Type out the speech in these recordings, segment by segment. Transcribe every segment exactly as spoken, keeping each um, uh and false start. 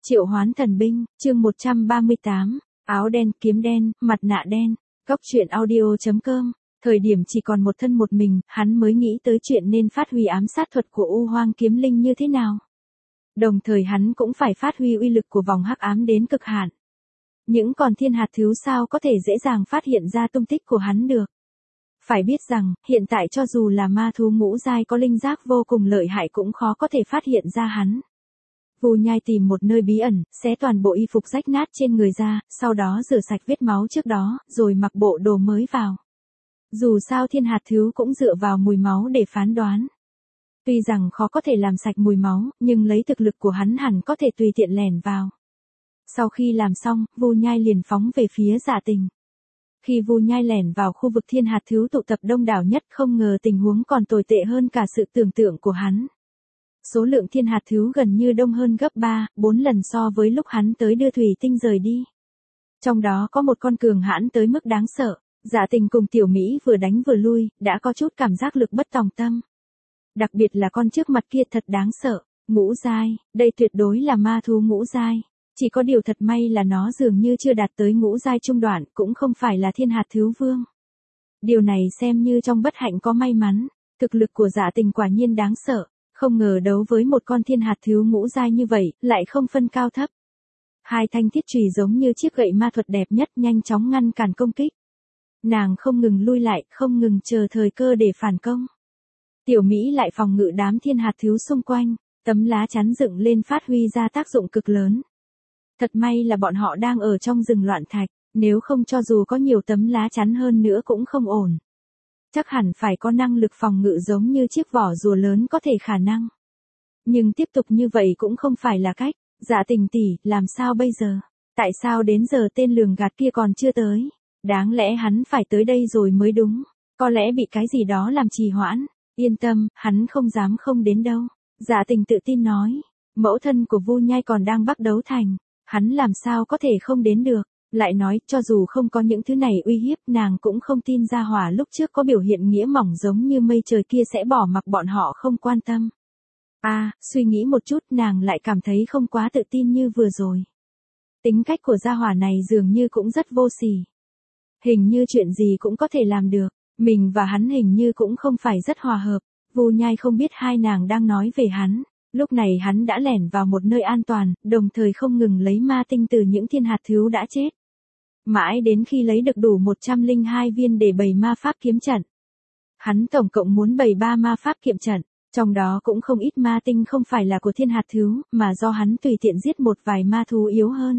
Triệu hoán thần binh, chương một trăm ba mươi tám, áo đen, kiếm đen, mặt nạ đen. Góc truyện audio chấm com. Thời điểm chỉ còn một thân một mình, hắn mới nghĩ tới chuyện nên phát huy ám sát thuật của U Hoang kiếm linh như thế nào. Đồng thời hắn cũng phải phát huy uy lực của vòng hắc ám đến cực hạn. Những con thiên hạt thiếu sao có thể dễ dàng phát hiện ra tung tích của hắn được. Phải biết rằng, hiện tại cho dù là ma thú ngũ giai có linh giác vô cùng lợi hại cũng khó có thể phát hiện ra hắn. Vu Nhai tìm một nơi bí ẩn, xé toàn bộ y phục rách nát trên người ra, sau đó rửa sạch vết máu trước đó, rồi mặc bộ đồ mới vào. Dù sao thiên hạt thiếu cũng dựa vào mùi máu để phán đoán. Tuy rằng khó có thể làm sạch mùi máu, nhưng lấy thực lực của hắn hẳn có thể tùy tiện lẻn vào. Sau khi làm xong, Vu Nhai liền phóng về phía Dạ Tình. Khi Vu Nhai lẻn vào khu vực thiên hạt thiếu tụ tập đông đảo nhất, không ngờ tình huống còn tồi tệ hơn cả sự tưởng tượng của hắn. Số lượng thiên hạt thiếu gần như đông hơn gấp ba, bốn lần so với lúc hắn tới đưa thủy tinh rời đi. Trong đó có một con cường hãn tới mức đáng sợ. Dạ Tình cùng Tiểu Mỹ vừa đánh vừa lui, đã có chút cảm giác lực bất tòng tâm. Đặc biệt là con trước mặt kia thật đáng sợ, ngũ giai, đây tuyệt đối là ma thú ngũ giai. Chỉ có điều thật may là nó dường như chưa đạt tới ngũ giai trung đoạn, cũng không phải là thiên hạt thiếu vương. Điều này xem như trong bất hạnh có may mắn, thực lực của Dạ Tình quả nhiên đáng sợ, không ngờ đấu với một con thiên hạt thiếu ngũ giai như vậy, lại không phân cao thấp. Hai thanh thiết chùy giống như chiếc gậy ma thuật đẹp nhất nhanh chóng ngăn cản công kích. Nàng không ngừng lui lại, không ngừng chờ thời cơ để phản công. Tiểu Mỹ lại phòng ngự đám thiên hạt thiếu xung quanh, tấm lá chắn dựng lên phát huy ra tác dụng cực lớn. Thật may là bọn họ đang ở trong rừng loạn thạch, nếu không cho dù có nhiều tấm lá chắn hơn nữa cũng không ổn. Chắc hẳn phải có năng lực phòng ngự giống như chiếc vỏ rùa lớn có thể khả năng. Nhưng tiếp tục như vậy cũng không phải là cách. Dạ Tình tỷ, làm sao bây giờ? Tại sao đến giờ tên lường gạt kia còn chưa tới? Đáng lẽ hắn phải tới đây rồi mới đúng. Có lẽ bị cái gì đó làm trì hoãn. Yên tâm, hắn không dám không đến đâu. Dạ Tình tự tin nói. Mẫu thân của Vu Nhai còn đang bắt đấu thành. Hắn làm sao có thể không đến được. Lại nói, cho dù không có những thứ này uy hiếp, nàng cũng không tin Gia Hỏa lúc trước có biểu hiện nghĩa mỏng giống như mây trời kia sẽ bỏ mặc bọn họ không quan tâm. À, suy nghĩ một chút, nàng lại cảm thấy không quá tự tin như vừa rồi. Tính cách của Gia Hỏa này dường như cũng rất vô sỉ. Hình như chuyện gì cũng có thể làm được, mình và hắn hình như cũng không phải rất hòa hợp. Vu Nhai không biết hai nàng đang nói về hắn. Lúc này hắn đã lẻn vào một nơi an toàn, đồng thời không ngừng lấy ma tinh từ những thiên hạt thiếu đã chết. Mãi đến khi lấy được đủ một trăm lẻ hai viên để bày ma pháp kiếm trận. Hắn tổng cộng muốn bày ba ma pháp kiếm trận, trong đó cũng không ít ma tinh không phải là của thiên hạt thiếu, mà do hắn tùy tiện giết một vài ma thú yếu hơn.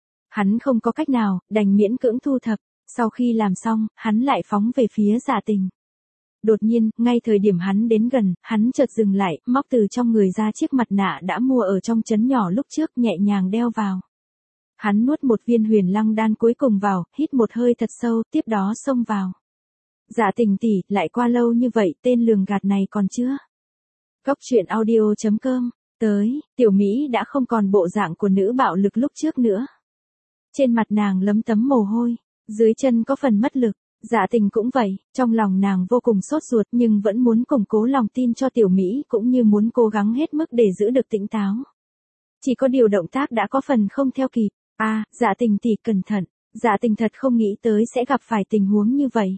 Hắn không có cách nào, đành miễn cưỡng thu thập, sau khi làm xong, hắn lại phóng về phía Dạ Tình. Đột nhiên, ngay thời điểm hắn đến gần, hắn chợt dừng lại, móc từ trong người ra chiếc mặt nạ đã mua ở trong trấn nhỏ lúc trước nhẹ nhàng đeo vào. Hắn nuốt một viên huyền lăng đan cuối cùng vào, hít một hơi thật sâu, tiếp đó xông vào. Dạ Tình tỷ, lại qua lâu như vậy, tên lường gạt này còn chưa? Góc truyện audio chấm com, tới, Tiểu Mỹ đã không còn bộ dạng của nữ bạo lực lúc trước nữa. Trên mặt nàng lấm tấm mồ hôi, dưới chân có phần mất lực. Dạ Tình cũng vậy, trong lòng nàng vô cùng sốt ruột nhưng vẫn muốn củng cố lòng tin cho Tiểu Mỹ cũng như muốn cố gắng hết mức để giữ được tỉnh táo. Chỉ có điều động tác đã có phần không theo kịp. À, Dạ Tình tỷ cẩn thận, Dạ Tình thật không nghĩ tới sẽ gặp phải tình huống như vậy.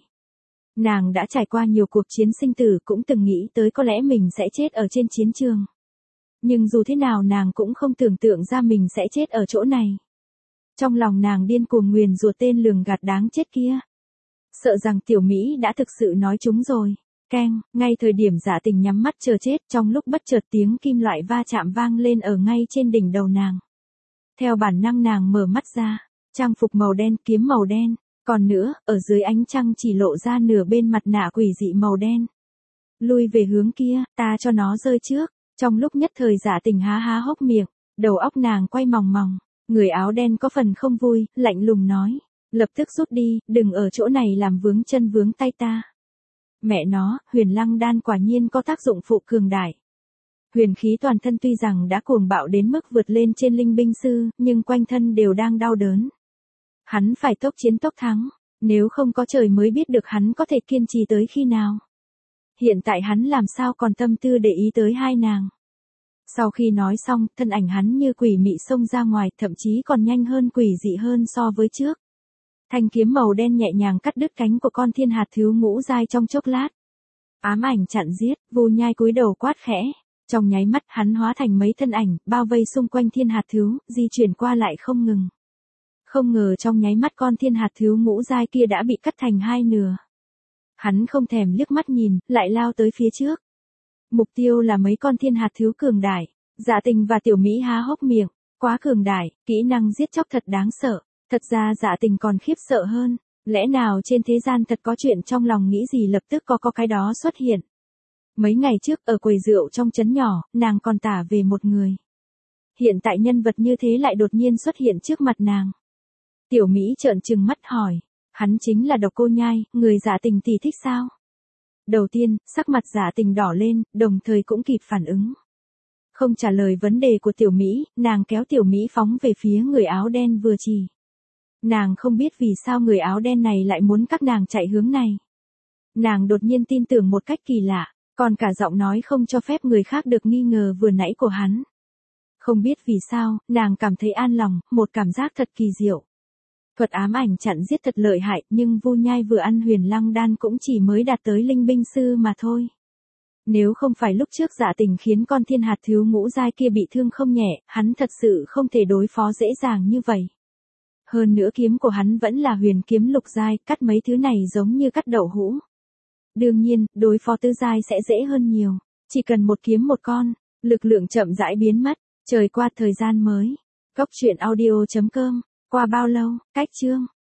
Nàng đã trải qua nhiều cuộc chiến sinh tử cũng từng nghĩ tới có lẽ mình sẽ chết ở trên chiến trường. Nhưng dù thế nào nàng cũng không tưởng tượng ra mình sẽ chết ở chỗ này. Trong lòng nàng điên cuồng nguyền rủa tên lường gạt đáng chết kia. Sợ rằng Tiểu Mỹ đã thực sự nói chúng rồi. Keng, ngay thời điểm Dạ Tình nhắm mắt chờ chết, trong lúc bất chợt tiếng kim loại va chạm vang lên ở ngay trên đỉnh đầu nàng. Theo bản năng nàng mở mắt ra, trang phục màu đen, kiếm màu đen, còn nữa, ở dưới ánh trăng chỉ lộ ra nửa bên mặt nạ quỷ dị màu đen. Lui về hướng kia, ta cho nó rơi trước. Trong lúc nhất thời Dạ Tình há há hốc miệng, đầu óc nàng quay mòng mòng, người áo đen có phần không vui, lạnh lùng nói. Lập tức rút đi, đừng ở chỗ này làm vướng chân vướng tay ta. Mẹ nó, huyền lăng đan quả nhiên có tác dụng phụ cường đại. Huyền khí toàn thân tuy rằng đã cuồng bạo đến mức vượt lên trên linh binh sư, nhưng quanh thân đều đang đau đớn. Hắn phải tốc chiến tốc thắng, nếu không có trời mới biết được hắn có thể kiên trì tới khi nào. Hiện tại hắn làm sao còn tâm tư để ý tới hai nàng. Sau khi nói xong, thân ảnh hắn như quỷ mị xông ra ngoài, thậm chí còn nhanh hơn quỷ dị hơn so với trước. Thanh kiếm màu đen nhẹ nhàng cắt đứt cánh của con thiên hạt thiếu ngũ giai trong chốc lát. Ám ảnh chặn giết, Vu Nhai cúi đầu quát khẽ. Trong nháy mắt hắn hóa thành mấy thân ảnh, bao vây xung quanh thiên hạt thiếu, di chuyển qua lại không ngừng. Không ngờ trong nháy mắt con thiên hạt thiếu ngũ giai kia đã bị cắt thành hai nửa. Hắn không thèm liếc mắt nhìn, lại lao tới phía trước. Mục tiêu là mấy con thiên hạt thiếu cường đại. Dạ Tình và Tiểu Mỹ há hốc miệng, quá cường đại, kỹ năng giết chóc thật đáng sợ. Thật ra Dạ Tình còn khiếp sợ hơn, lẽ nào trên thế gian thật có chuyện trong lòng nghĩ gì lập tức có có cái đó xuất hiện. Mấy ngày trước ở quầy rượu trong trấn nhỏ, nàng còn tả về một người. Hiện tại nhân vật như thế lại đột nhiên xuất hiện trước mặt nàng. Tiểu Mỹ trợn trừng mắt hỏi, hắn chính là Độc Cô Nhai, người Dạ Tình tỷ thích sao? Đầu tiên, sắc mặt Dạ Tình đỏ lên, đồng thời cũng kịp phản ứng. Không trả lời vấn đề của Tiểu Mỹ, nàng kéo Tiểu Mỹ phóng về phía người áo đen vừa chỉ. Nàng không biết vì sao người áo đen này lại muốn các nàng chạy hướng này. Nàng đột nhiên tin tưởng một cách kỳ lạ, còn cả giọng nói không cho phép người khác được nghi ngờ vừa nãy của hắn. Không biết vì sao, nàng cảm thấy an lòng, một cảm giác thật kỳ diệu. Thuật ám ảnh chặn giết thật lợi hại, nhưng Vu Nhai vừa ăn huyền lăng đan cũng chỉ mới đạt tới linh binh sư mà thôi. Nếu không phải lúc trước Dạ Tình khiến con thiên hạt thiếu ngũ giai kia bị thương không nhẹ, hắn thật sự không thể đối phó dễ dàng như vậy. Hơn nữa kiếm của hắn vẫn là huyền kiếm lục giai, cắt mấy thứ này giống như cắt đậu hũ. Đương nhiên, đối phó tứ giai sẽ dễ hơn nhiều, chỉ cần một kiếm một con, lực lượng chậm rãi biến mất, trời qua thời gian mới. Cốc truyện audio chấm com, qua bao lâu, cách chương.